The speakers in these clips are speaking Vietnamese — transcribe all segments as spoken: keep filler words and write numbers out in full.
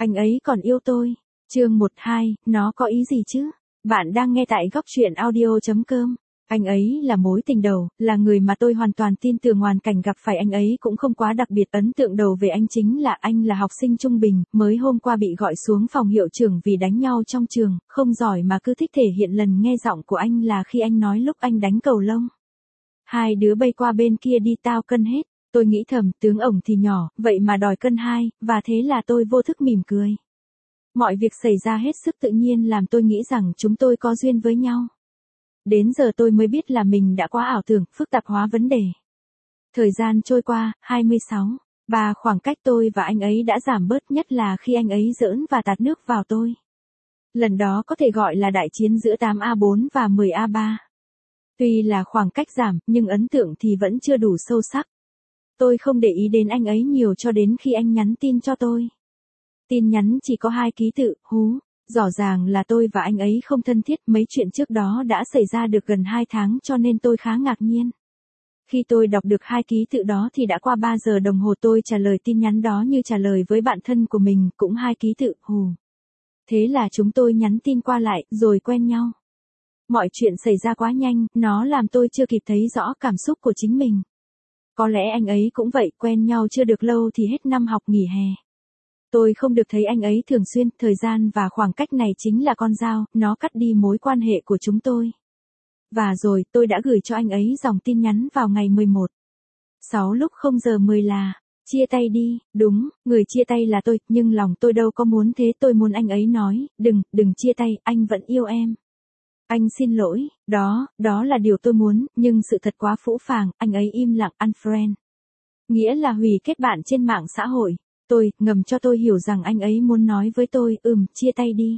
Anh ấy còn yêu tôi. Chương một hai, nó có ý gì chứ? Bạn đang nghe tại góc truyện audio chấm com. Anh ấy là mối tình đầu, là người mà tôi hoàn toàn tin tưởng. Hoàn cảnh gặp phải anh ấy cũng không quá đặc biệt. Ấn tượng đầu về anh chính là anh là học sinh trung bình, mới hôm qua bị gọi xuống phòng hiệu trưởng vì đánh nhau trong trường, không giỏi mà cứ thích thể hiện. Lần nghe giọng của anh là khi anh nói lúc anh đánh cầu lông. Hai đứa bay qua bên kia đi, tao cân hết. Tôi nghĩ thầm, tướng ổng thì nhỏ, vậy mà đòi cân hai, và thế là tôi vô thức mỉm cười. Mọi việc xảy ra hết sức tự nhiên làm tôi nghĩ rằng chúng tôi có duyên với nhau. Đến giờ tôi mới biết là mình đã quá ảo tưởng, phức tạp hóa vấn đề. Thời gian trôi qua, hai mươi sáu, ba khoảng cách tôi và anh ấy đã giảm bớt, nhất là khi anh ấy giỡn và tạt nước vào tôi. Lần đó có thể gọi là đại chiến giữa tám A bốn và mười A ba. Tuy là khoảng cách giảm, nhưng ấn tượng thì vẫn chưa đủ sâu sắc. Tôi không để ý đến anh ấy nhiều cho đến khi anh nhắn tin cho tôi. Tin nhắn chỉ có hai ký tự, hú. Rõ ràng là tôi và anh ấy không thân thiết, mấy chuyện trước đó đã xảy ra được gần hai tháng cho nên tôi khá ngạc nhiên. Khi tôi đọc được hai ký tự đó thì đã qua ba giờ đồng hồ. Tôi trả lời tin nhắn đó như trả lời với bạn thân của mình, cũng hai ký tự, hù. Thế là chúng tôi nhắn tin qua lại, rồi quen nhau. Mọi chuyện xảy ra quá nhanh, nó làm tôi chưa kịp thấy rõ cảm xúc của chính mình. Có lẽ anh ấy cũng vậy, quen nhau chưa được lâu thì hết năm học nghỉ hè. Tôi không được thấy anh ấy thường xuyên, thời gian và khoảng cách này chính là con dao, nó cắt đi mối quan hệ của chúng tôi. Và rồi, tôi đã gửi cho anh ấy dòng tin nhắn vào ngày mười một. sáu lúc không giờ mười là, chia tay đi. Đúng, người chia tay là tôi, nhưng lòng tôi đâu có muốn thế. Tôi muốn anh ấy nói, đừng, đừng chia tay, anh vẫn yêu em. Anh xin lỗi, đó, đó là điều tôi muốn, nhưng sự thật quá phũ phàng, anh ấy im lặng unfriend. Nghĩa là hủy kết bạn trên mạng xã hội. Tôi, ngầm cho tôi hiểu rằng anh ấy muốn nói với tôi, ừm, chia tay đi.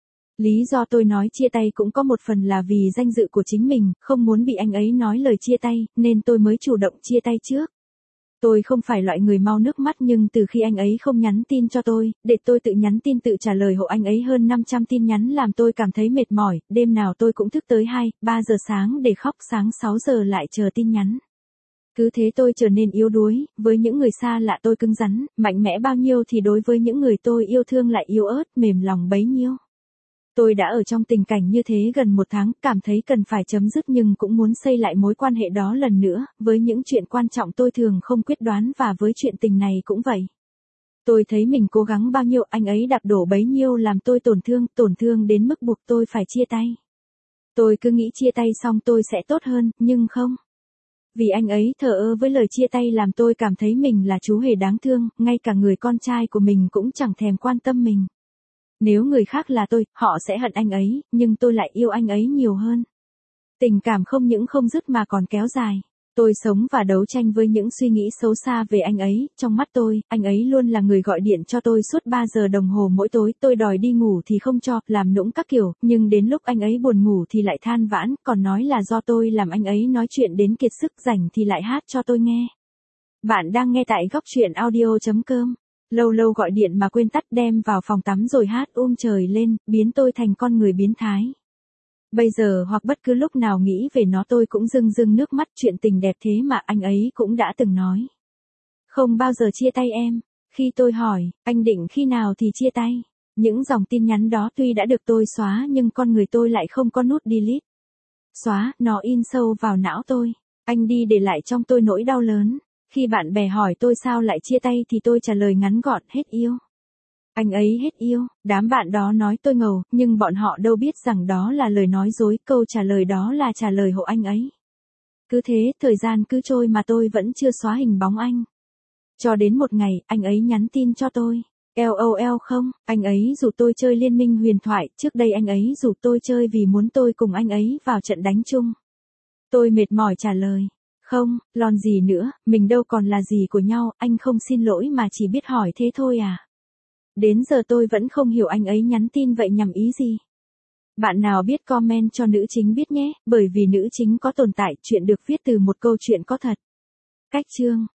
Lý do tôi nói chia tay cũng có một phần là vì danh dự của chính mình, không muốn bị anh ấy nói lời chia tay, nên tôi mới chủ động chia tay trước. Tôi không phải loại người mau nước mắt, nhưng từ khi anh ấy không nhắn tin cho tôi, để tôi tự nhắn tin tự trả lời hộ anh ấy hơn năm trăm tin nhắn làm tôi cảm thấy mệt mỏi, đêm nào tôi cũng thức tới hai, ba giờ sáng để khóc, sáng sáu giờ lại chờ tin nhắn. Cứ thế tôi trở nên yếu đuối, với những người xa lạ tôi cứng rắn, mạnh mẽ bao nhiêu thì đối với những người tôi yêu thương lại yếu ớt, mềm lòng bấy nhiêu. Tôi đã ở trong tình cảnh như thế gần một tháng, cảm thấy cần phải chấm dứt nhưng cũng muốn xây lại mối quan hệ đó lần nữa, với những chuyện quan trọng tôi thường không quyết đoán và với chuyện tình này cũng vậy. Tôi thấy mình cố gắng bao nhiêu, anh ấy đạp đổ bấy nhiêu làm tôi tổn thương, tổn thương đến mức buộc tôi phải chia tay. Tôi cứ nghĩ chia tay xong tôi sẽ tốt hơn, nhưng không. Vì anh ấy thờ ơ với lời chia tay làm tôi cảm thấy mình là chú hề đáng thương, ngay cả người con trai của mình cũng chẳng thèm quan tâm mình. Nếu người khác là tôi, họ sẽ hận anh ấy, nhưng tôi lại yêu anh ấy nhiều hơn. Tình cảm không những không dứt mà còn kéo dài. Tôi sống và đấu tranh với những suy nghĩ xấu xa về anh ấy, trong mắt tôi, anh ấy luôn là người gọi điện cho tôi suốt ba giờ đồng hồ mỗi tối, tôi đòi đi ngủ thì không cho, làm nũng các kiểu, nhưng đến lúc anh ấy buồn ngủ thì lại than vãn, còn nói là do tôi làm anh ấy nói chuyện đến kiệt sức, rảnh thì lại hát cho tôi nghe. Bạn đang nghe tại góc truyện audio chấm com. Lâu lâu gọi điện mà quên tắt, đem vào phòng tắm rồi hát um trời lên, biến tôi thành con người biến thái. Bây giờ hoặc bất cứ lúc nào nghĩ về nó tôi cũng rưng rưng nước mắt, chuyện tình đẹp thế mà anh ấy cũng đã từng nói. Không bao giờ chia tay em. Khi tôi hỏi, anh định khi nào thì chia tay? Những dòng tin nhắn đó tuy đã được tôi xóa nhưng con người tôi lại không có nút delete. Xóa, nó in sâu vào não tôi. Anh đi để lại trong tôi nỗi đau lớn. Khi bạn bè hỏi tôi sao lại chia tay thì tôi trả lời ngắn gọn, hết yêu. Anh ấy hết yêu, đám bạn đó nói tôi ngầu, nhưng bọn họ đâu biết rằng đó là lời nói dối, câu trả lời đó là trả lời hộ anh ấy. Cứ thế, thời gian cứ trôi mà tôi vẫn chưa xóa hình bóng anh. Cho đến một ngày, anh ấy nhắn tin cho tôi. LOL không, anh ấy rủ tôi chơi Liên minh huyền thoại, trước đây anh ấy rủ tôi chơi vì muốn tôi cùng anh ấy vào trận đánh chung. Tôi mệt mỏi trả lời. Không, lon gì nữa, mình đâu còn là gì của nhau, anh không xin lỗi mà chỉ biết hỏi thế thôi à. Đến giờ tôi vẫn không hiểu anh ấy nhắn tin vậy nhằm ý gì. Bạn nào biết comment cho nữ chính biết nhé, bởi vì nữ chính có tồn tại, chuyện được viết từ một câu chuyện có thật. Cách chương